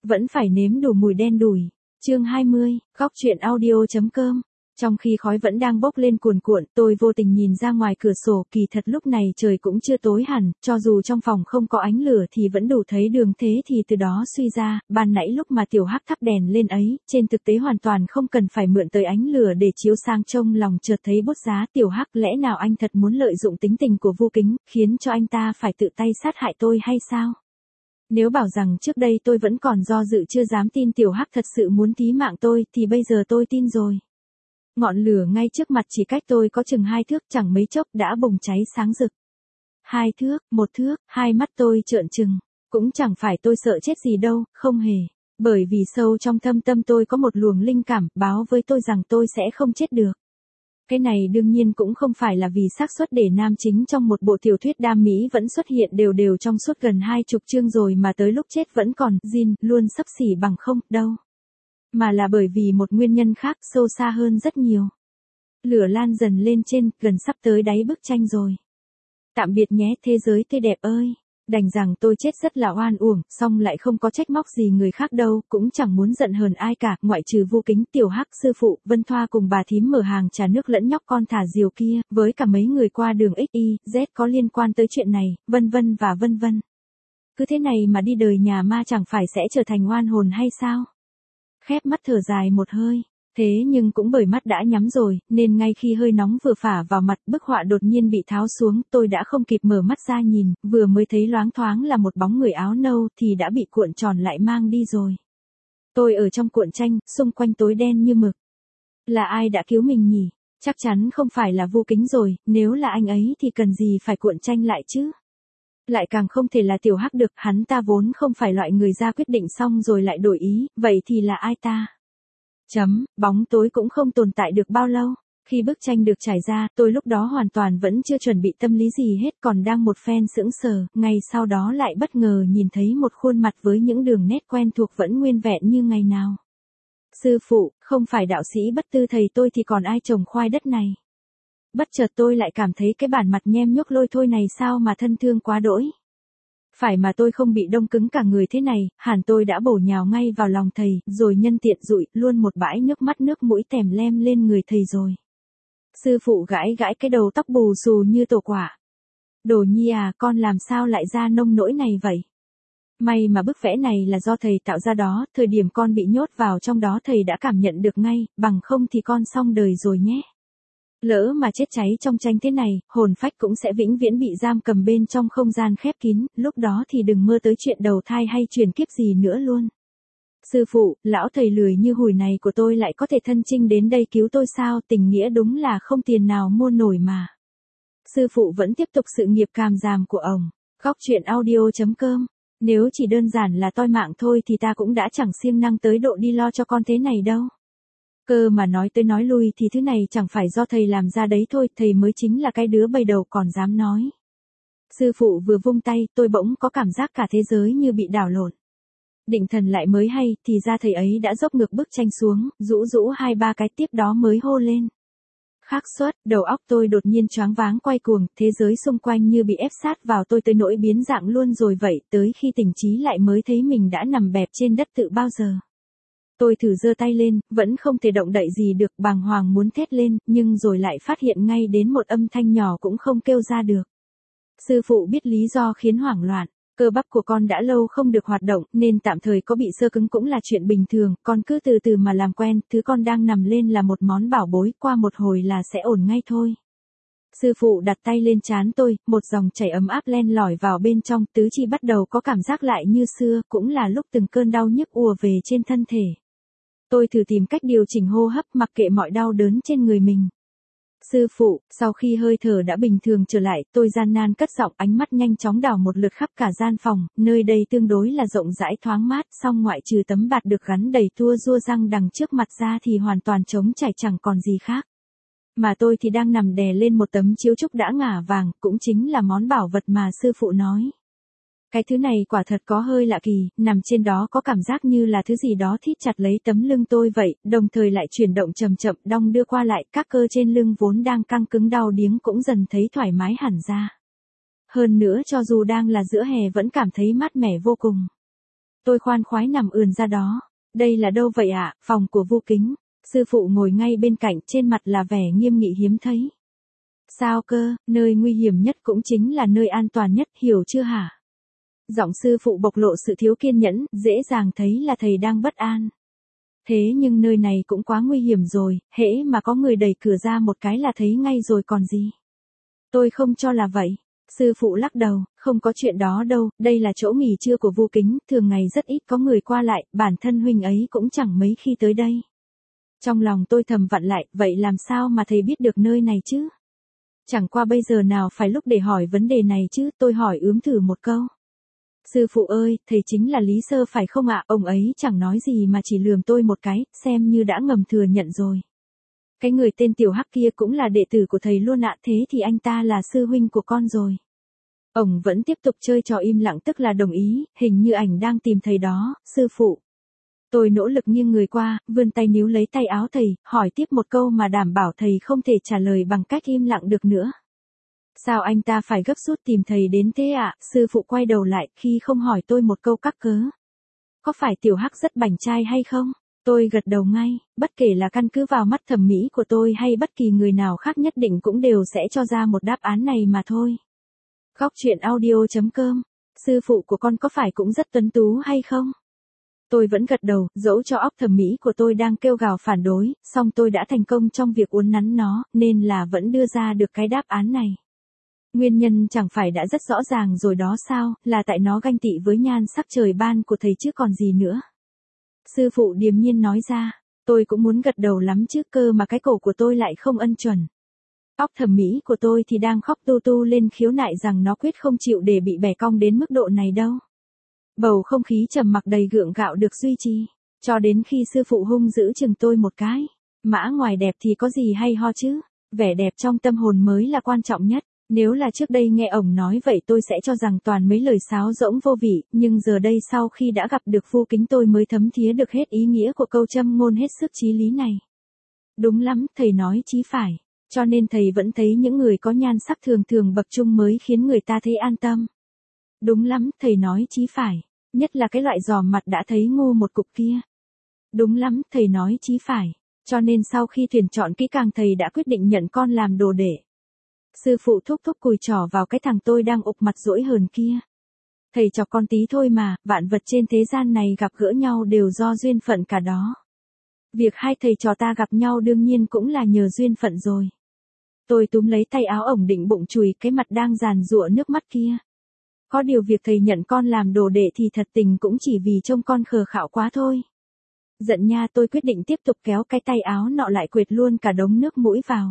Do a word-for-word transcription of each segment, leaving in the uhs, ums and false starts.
vẫn phải nếm đủ mùi đen đủi. Chương hai mươi, góc truyện audio.com. Trong khi khói vẫn đang bốc lên cuồn cuộn, tôi vô tình nhìn ra ngoài cửa sổ, kỳ thật lúc này trời cũng chưa tối hẳn, cho dù trong phòng không có ánh lửa thì vẫn đủ thấy đường thế thì từ đó suy ra, ban nãy lúc mà Tiểu Hắc thắp đèn lên ấy, trên thực tế hoàn toàn không cần phải mượn tới ánh lửa để chiếu sang trông lòng chợt thấy bút giá. Tiểu Hắc, lẽ nào anh thật muốn lợi dụng tính tình của Vu Kính, khiến cho anh ta phải tự tay sát hại tôi hay sao? Nếu bảo rằng trước đây tôi vẫn còn do dự chưa dám tin Tiểu Hắc thật sự muốn tí mạng tôi, thì bây giờ tôi tin rồi. Ngọn lửa ngay trước mặt chỉ cách tôi có chừng hai thước, chẳng mấy chốc đã bùng cháy sáng rực. Hai thước, một thước, hai mắt tôi trợn trừng. Cũng chẳng phải tôi sợ chết gì đâu, không hề. Bởi vì sâu trong thâm tâm tôi có một luồng linh cảm báo với tôi rằng tôi sẽ không chết được. Cái này đương nhiên cũng không phải là vì xác suất để nam chính trong một bộ tiểu thuyết đam mỹ vẫn xuất hiện đều đều trong suốt gần hai chục chương rồi mà tới lúc chết vẫn còn zin luôn xấp xỉ bằng không đâu. Mà là bởi vì một nguyên nhân khác sâu xa hơn rất nhiều. Lửa lan dần lên trên, gần sắp tới đáy bức tranh rồi. Tạm biệt nhé thế giới tươi đẹp ơi. Đành rằng tôi chết rất là oan uổng, song lại không có trách móc gì người khác đâu, cũng chẳng muốn giận hờn ai cả, ngoại trừ Vu Kính, Tiểu Hắc, sư phụ, Vân Thoa cùng bà thím mở hàng trà nước lẫn nhóc con thả diều kia, với cả mấy người qua đường X Y Z có liên quan tới chuyện này, vân vân và vân vân. Cứ thế này mà đi đời nhà ma chẳng phải sẽ trở thành oan hồn hay sao? Khép mắt thở dài một hơi. Thế nhưng cũng bởi mắt đã nhắm rồi, nên ngay khi hơi nóng vừa phả vào mặt, bức họa đột nhiên bị tháo xuống, tôi đã không kịp mở mắt ra nhìn, vừa mới thấy loáng thoáng là một bóng người áo nâu thì đã bị cuộn tròn lại mang đi rồi. Tôi ở trong cuộn tranh, xung quanh tối đen như mực. Là ai đã cứu mình nhỉ? Chắc chắn không phải là Vu Kính rồi, nếu là anh ấy thì cần gì phải cuộn tranh lại chứ? Lại càng không thể là Tiểu Hắc được, hắn ta vốn không phải loại người ra quyết định xong rồi lại đổi ý, vậy thì là ai ta? Chấm, bóng tối cũng không tồn tại được bao lâu. Khi bức tranh được trải ra, tôi lúc đó hoàn toàn vẫn chưa chuẩn bị tâm lý gì hết, còn đang một phen sững sờ, ngay sau đó lại bất ngờ nhìn thấy một khuôn mặt với những đường nét quen thuộc vẫn nguyên vẹn như ngày nào. Sư phụ, không phải đạo sĩ Bất Tư thầy tôi thì còn ai trồng khoai đất này. Bất chợt tôi lại cảm thấy cái bản mặt nhem nhuốc lôi thôi này sao mà thân thương quá đỗi. Phải mà tôi không bị đông cứng cả người thế này, hẳn tôi đã bổ nhào ngay vào lòng thầy, rồi nhân tiện dụi luôn một bãi nước mắt nước mũi tèm lem lên người thầy rồi. Sư phụ gãi gãi cái đầu tóc bù xù như tổ quả. Đồ nhi à, con làm sao lại ra nông nỗi này vậy? May mà bức vẽ này là do thầy tạo ra đó, thời điểm con bị nhốt vào trong đó thầy đã cảm nhận được ngay, bằng không thì con xong đời rồi nhé. Lỡ mà chết cháy trong tranh thế này, hồn phách cũng sẽ vĩnh viễn bị giam cầm bên trong không gian khép kín, lúc đó thì đừng mơ tới chuyện đầu thai hay chuyển kiếp gì nữa luôn. Sư phụ, lão thầy lười như hùi này của tôi lại có thể thân chinh đến đây cứu tôi sao, tình nghĩa đúng là không tiền nào mua nổi mà. Sư phụ vẫn tiếp tục sự nghiệp càm ràm của ông. Góc truyện audio.com. Nếu chỉ đơn giản là toi mạng thôi thì ta cũng đã chẳng siêng năng tới độ đi lo cho con thế này đâu. Cơ mà nói tới nói lui thì thứ này chẳng phải do thầy làm ra đấy thôi, thầy mới chính là cái đứa bầy đầu còn dám nói. Sư phụ vừa vung tay, tôi bỗng có cảm giác cả thế giới như bị đảo lộn. Định thần lại mới hay, thì ra thầy ấy đã dốc ngược bức tranh xuống, rũ rũ hai ba cái tiếp đó mới hô lên. Khắc suất, đầu óc tôi đột nhiên choáng váng quay cuồng, thế giới xung quanh như bị ép sát vào tôi tới nỗi biến dạng luôn rồi vậy, tới khi tỉnh trí lại mới thấy mình đã nằm bẹp trên đất tự bao giờ. Tôi thử giơ tay lên, vẫn không thể động đậy gì được, bàng hoàng muốn thét lên, nhưng rồi lại phát hiện ngay đến một âm thanh nhỏ cũng không kêu ra được. Sư phụ biết lý do khiến hoảng loạn, cơ bắp của con đã lâu không được hoạt động, nên tạm thời có bị xơ cứng cũng là chuyện bình thường, con cứ từ từ mà làm quen, thứ con đang nằm lên là một món bảo bối, qua một hồi là sẽ ổn ngay thôi. Sư phụ đặt tay lên trán tôi, một dòng chảy ấm áp len lỏi vào bên trong, tứ chi bắt đầu có cảm giác lại như xưa, cũng là lúc từng cơn đau nhức ùa về trên thân thể. Tôi thử tìm cách điều chỉnh hô hấp mặc kệ mọi đau đớn trên người mình. Sư phụ, sau khi hơi thở đã bình thường trở lại, tôi gian nan cất giọng, ánh mắt nhanh chóng đảo một lượt khắp cả gian phòng, nơi đây tương đối là rộng rãi thoáng mát, song ngoại trừ tấm bạt được gắn đầy tua rua răng đằng trước mặt ra thì hoàn toàn trống trải chẳng còn gì khác. Mà tôi thì đang nằm đè lên một tấm chiếu trúc đã ngả vàng, cũng chính là món bảo vật mà sư phụ nói. Cái thứ này quả thật có hơi lạ kỳ, nằm trên đó có cảm giác như là thứ gì đó thít chặt lấy tấm lưng tôi vậy, đồng thời lại chuyển động chậm chậm, đong đưa qua lại, các cơ trên lưng vốn đang căng cứng đau điếng cũng dần thấy thoải mái hẳn ra. Hơn nữa cho dù đang là giữa hè vẫn cảm thấy mát mẻ vô cùng. Tôi khoan khoái nằm ườn ra đó. Đây là đâu vậy ạ? Phòng của Vu Kính. Sư phụ ngồi ngay bên cạnh, trên mặt là vẻ nghiêm nghị hiếm thấy. Sao cơ, nơi nguy hiểm nhất cũng chính là nơi an toàn nhất, hiểu chưa hả? Giọng sư phụ bộc lộ sự thiếu kiên nhẫn, dễ dàng thấy là thầy đang bất an. Thế nhưng nơi này cũng quá nguy hiểm rồi, hễ mà có người đẩy cửa ra một cái là thấy ngay rồi còn gì. Tôi không cho là vậy. Sư phụ lắc đầu, không có chuyện đó đâu, đây là chỗ nghỉ trưa của Vu Kính, thường ngày rất ít có người qua lại, bản thân huynh ấy cũng chẳng mấy khi tới đây. Trong lòng tôi thầm vặn lại, vậy làm sao mà thầy biết được nơi này chứ? Chẳng qua bây giờ nào phải lúc để hỏi vấn đề này chứ, tôi hỏi ướm thử một câu. Sư phụ ơi, thầy chính là Lý Sơ phải không ạ? Ông ấy chẳng nói gì mà chỉ lườm tôi một cái, xem như đã ngầm thừa nhận rồi. Cái người tên Tiểu Hắc kia cũng là đệ tử của thầy luôn ạ, thế thì anh ta là sư huynh của con rồi. Ông vẫn tiếp tục chơi trò im lặng, tức là đồng ý, hình như ảnh đang tìm thầy đó, sư phụ. Tôi nỗ lực nghiêng người qua, vươn tay níu lấy tay áo thầy, hỏi tiếp một câu mà đảm bảo thầy không thể trả lời bằng cách im lặng được nữa. Sao anh ta phải gấp rút tìm thầy đến thế ạ? Sư phụ quay đầu lại khi không hỏi tôi một câu cắc cớ. Có phải Tiểu Hắc rất bảnh trai hay không? Tôi gật đầu ngay, bất kể là căn cứ vào mắt thẩm mỹ của tôi hay bất kỳ người nào khác nhất định cũng đều sẽ cho ra một đáp án này mà thôi. Góc truyện audio chấm com. Sư phụ của con có phải cũng rất tuấn tú hay không? Tôi vẫn gật đầu, dẫu cho óc thẩm mỹ của tôi đang kêu gào phản đối, song tôi đã thành công trong việc uốn nắn nó, nên là vẫn đưa ra được cái đáp án này. Nguyên nhân chẳng phải đã rất rõ ràng rồi đó sao, là tại nó ganh tị với nhan sắc trời ban của thầy chứ còn gì nữa. Sư phụ điềm nhiên nói ra, tôi cũng muốn gật đầu lắm chứ cơ mà cái cổ của tôi lại không ân chuẩn. Óc thẩm mỹ của tôi thì đang khóc tu tu lên khiếu nại rằng nó quyết không chịu để bị bẻ cong đến mức độ này đâu. Bầu không khí trầm mặc đầy gượng gạo được duy trì, cho đến khi sư phụ hung dữ chừng tôi một cái. Mã ngoài đẹp thì có gì hay ho chứ, vẻ đẹp trong tâm hồn mới là quan trọng nhất. Nếu là trước đây nghe ổng nói vậy tôi sẽ cho rằng toàn mấy lời sáo rỗng vô vị, nhưng giờ đây sau khi đã gặp được Vu Kính tôi mới thấm thía được hết ý nghĩa của câu châm ngôn hết sức chí lý này. Đúng lắm, thầy nói chí phải, cho nên thầy vẫn thấy những người có nhan sắc thường thường bậc trung mới khiến người ta thấy an tâm. Đúng lắm, thầy nói chí phải, nhất là cái loại giòm mặt đã thấy ngu một cục kia. Đúng lắm, thầy nói chí phải, cho nên sau khi tuyển chọn kỹ càng thầy đã quyết định nhận con làm đồ đệ. Sư phụ thúc thúc cùi trỏ vào cái thằng tôi đang ụp mặt dỗi hờn kia. Thầy chọc con tí thôi mà, vạn vật trên thế gian này gặp gỡ nhau đều do duyên phận cả đó. Việc hai thầy trò ta gặp nhau đương nhiên cũng là nhờ duyên phận rồi. Tôi túm lấy tay áo ổng định bụng chùi cái mặt đang giàn giụa nước mắt kia. Có điều việc thầy nhận con làm đồ đệ thì thật tình cũng chỉ vì trông con khờ khạo quá thôi. Giận nha, tôi quyết định tiếp tục kéo cái tay áo nọ lại quệt luôn cả đống nước mũi vào.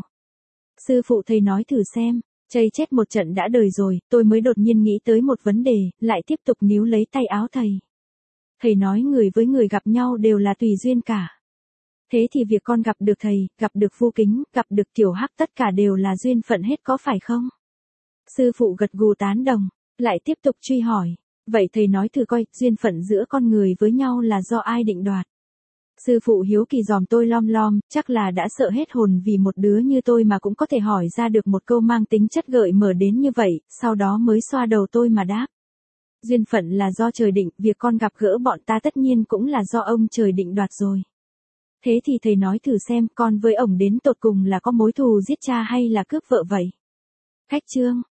Sư phụ thầy nói thử xem, chây chết một trận đã đời rồi, tôi mới đột nhiên nghĩ tới một vấn đề, lại tiếp tục níu lấy tay áo thầy. Thầy nói người với người gặp nhau đều là tùy duyên cả. Thế thì việc con gặp được thầy, gặp được Vu Kính, gặp được Tiểu Hắc tất cả đều là duyên phận hết có phải không? Sư phụ gật gù tán đồng, lại tiếp tục truy hỏi, vậy thầy nói thử coi, duyên phận giữa con người với nhau là do ai định đoạt? Sư phụ hiếu kỳ dòm tôi lom lom, chắc là đã sợ hết hồn vì một đứa như tôi mà cũng có thể hỏi ra được một câu mang tính chất gợi mở đến như vậy, sau đó mới xoa đầu tôi mà đáp. Duyên phận là do trời định, việc con gặp gỡ bọn ta tất nhiên cũng là do ông trời định đoạt rồi. Thế thì thầy nói thử xem, con với ổng đến tột cùng là có mối thù giết cha hay là cướp vợ vậy? Khách chương,